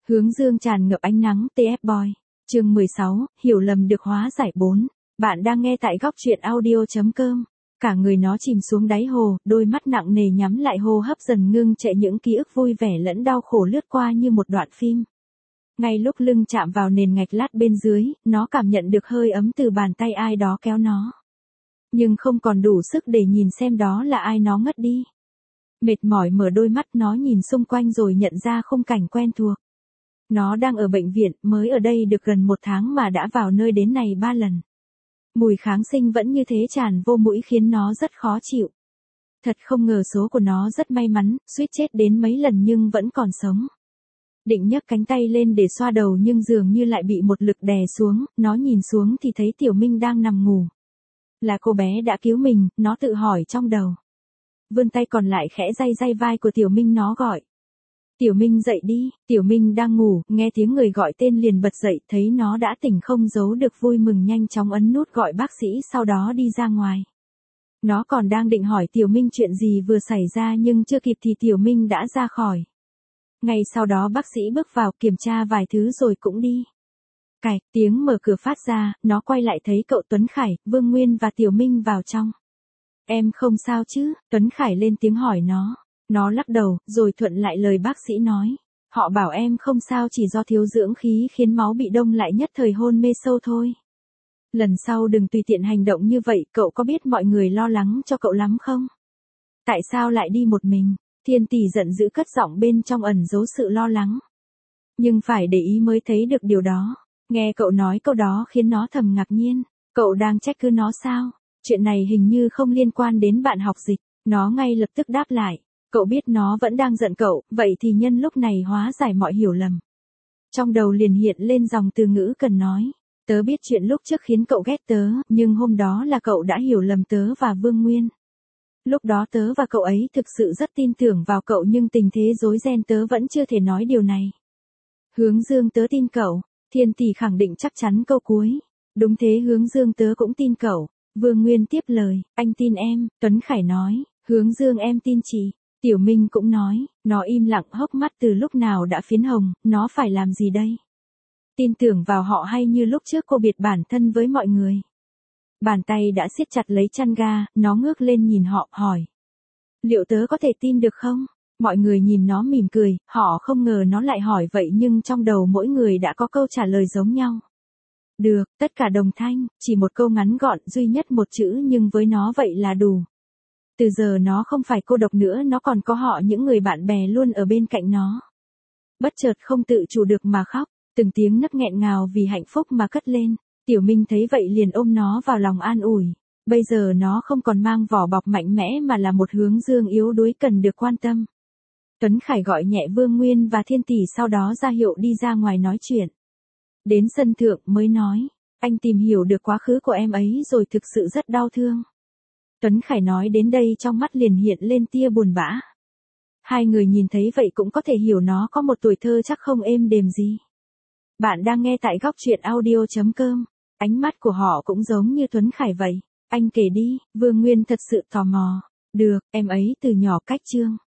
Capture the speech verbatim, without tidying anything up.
Hướng dương tràn ngập ánh nắng tê ép Boy. Chương mười sáu, hiểu lầm được hóa giải bốn. Bạn đang nghe tại góc truyện audio.com. Cả người nó chìm xuống đáy hồ, đôi mắt nặng nề nhắm lại, hô hấp dần ngưng trệ, những ký ức vui vẻ lẫn đau khổ lướt qua như một đoạn phim. Ngay lúc lưng chạm vào nền gạch lát bên dưới, nó cảm nhận được hơi ấm từ bàn tay ai đó kéo nó. Nhưng không còn đủ sức để nhìn xem đó là ai, nó ngất đi. Mệt mỏi mở đôi mắt, nó nhìn xung quanh rồi nhận ra khung cảnh quen thuộc. Nó đang ở bệnh viện, mới ở đây được gần một tháng mà đã vào nơi đến này ba lần. Mùi kháng sinh vẫn như thế tràn vô mũi khiến nó rất khó chịu. Thật không ngờ số của nó rất may mắn, suýt chết đến mấy lần nhưng vẫn còn sống. Định nhấc cánh tay lên để xoa đầu nhưng dường như lại bị một lực đè xuống, nó nhìn xuống thì thấy Tiểu Minh đang nằm ngủ. Là cô bé đã cứu mình, nó tự hỏi trong đầu. Vươn tay còn lại khẽ day day vai của Tiểu Minh, nó gọi. Tiểu Minh dậy đi. Tiểu Minh đang ngủ, nghe tiếng người gọi tên liền bật dậy, thấy nó đã tỉnh không giấu được vui mừng, nhanh chóng ấn nút gọi bác sĩ, sau đó đi ra ngoài. Nó còn đang định hỏi Tiểu Minh chuyện gì vừa xảy ra nhưng chưa kịp thì Tiểu Minh đã ra khỏi. Ngay sau đó bác sĩ bước vào kiểm tra vài thứ rồi cũng đi. Cạch, tiếng mở cửa phát ra, nó quay lại thấy cậu Tuấn Khải, Vương Nguyên và Tiểu Minh vào trong. Em không sao chứ? Tuấn Khải lên tiếng hỏi nó. Nó lắc đầu, rồi thuận lại lời bác sĩ nói. Họ bảo em không sao, chỉ do thiếu dưỡng khí khiến máu bị đông lại, nhất thời hôn mê sâu thôi. Lần sau đừng tùy tiện hành động như vậy, cậu có biết mọi người lo lắng cho cậu lắm không? Tại sao lại đi một mình? Thiên Tỷ giận dữ cất giọng bên trong ẩn giấu sự lo lắng. Nhưng phải để ý mới thấy được điều đó. Nghe cậu nói câu đó khiến nó thầm ngạc nhiên. Cậu đang trách cứ nó sao? Chuyện này hình như không liên quan đến bạn học dịch. Nó ngay lập tức đáp lại. Cậu biết nó vẫn đang giận cậu, vậy thì nhân lúc này hóa giải mọi hiểu lầm. Trong đầu liền hiện lên dòng từ ngữ cần nói. Tớ biết chuyện lúc trước khiến cậu ghét tớ, nhưng hôm đó là cậu đã hiểu lầm tớ và Vương Nguyên. Lúc đó tớ và cậu ấy thực sự rất tin tưởng vào cậu, nhưng tình thế rối ren tớ vẫn chưa thể nói điều này. Hướng Dương, tớ tin cậu. Thiên Tỷ khẳng định chắc chắn câu cuối. Đúng thế Hướng Dương, tớ cũng tin cậu. Vương Nguyên tiếp lời, anh tin em. Tuấn Khải nói, Hướng Dương em tin chị. Tiểu Minh cũng nói, nó im lặng, hốc mắt từ lúc nào đã phiến hồng, nó phải làm gì đây? Tin tưởng vào họ hay như lúc trước cô biệt bản thân với mọi người? Bàn tay đã siết chặt lấy chăn ga, nó ngước lên nhìn họ, hỏi. Liệu tớ có thể tin được không? Mọi người nhìn nó mỉm cười, họ không ngờ nó lại hỏi vậy nhưng trong đầu mỗi người đã có câu trả lời giống nhau. Được, tất cả đồng thanh, chỉ một câu ngắn gọn, duy nhất một chữ nhưng với nó vậy là đủ. Từ giờ nó không phải cô độc nữa, nó còn có họ, những người bạn bè luôn ở bên cạnh nó. Bất chợt không tự chủ được mà khóc, từng tiếng nấc nghẹn ngào vì hạnh phúc mà cất lên. Tiểu Minh thấy vậy liền ôm nó vào lòng an ủi. Bây giờ nó không còn mang vỏ bọc mạnh mẽ mà là một Hướng Dương yếu đuối cần được quan tâm. Tuấn Khải gọi nhẹ Vương Nguyên và Thiên Tỷ, sau đó ra hiệu đi ra ngoài nói chuyện. Đến sân thượng mới nói, anh tìm hiểu được quá khứ của em ấy rồi, thực sự rất đau thương. Tuấn Khải nói đến đây trong mắt liền hiện lên tia buồn bã. Hai người nhìn thấy vậy cũng có thể hiểu nó có một tuổi thơ chắc không êm đềm gì. Bạn đang nghe tại góc truyện audio.com. Ánh mắt của họ cũng giống như Tuấn Khải vậy. Anh kể đi, Vương Nguyên thật sự tò mò. Được, em ấy từ nhỏ cách Trương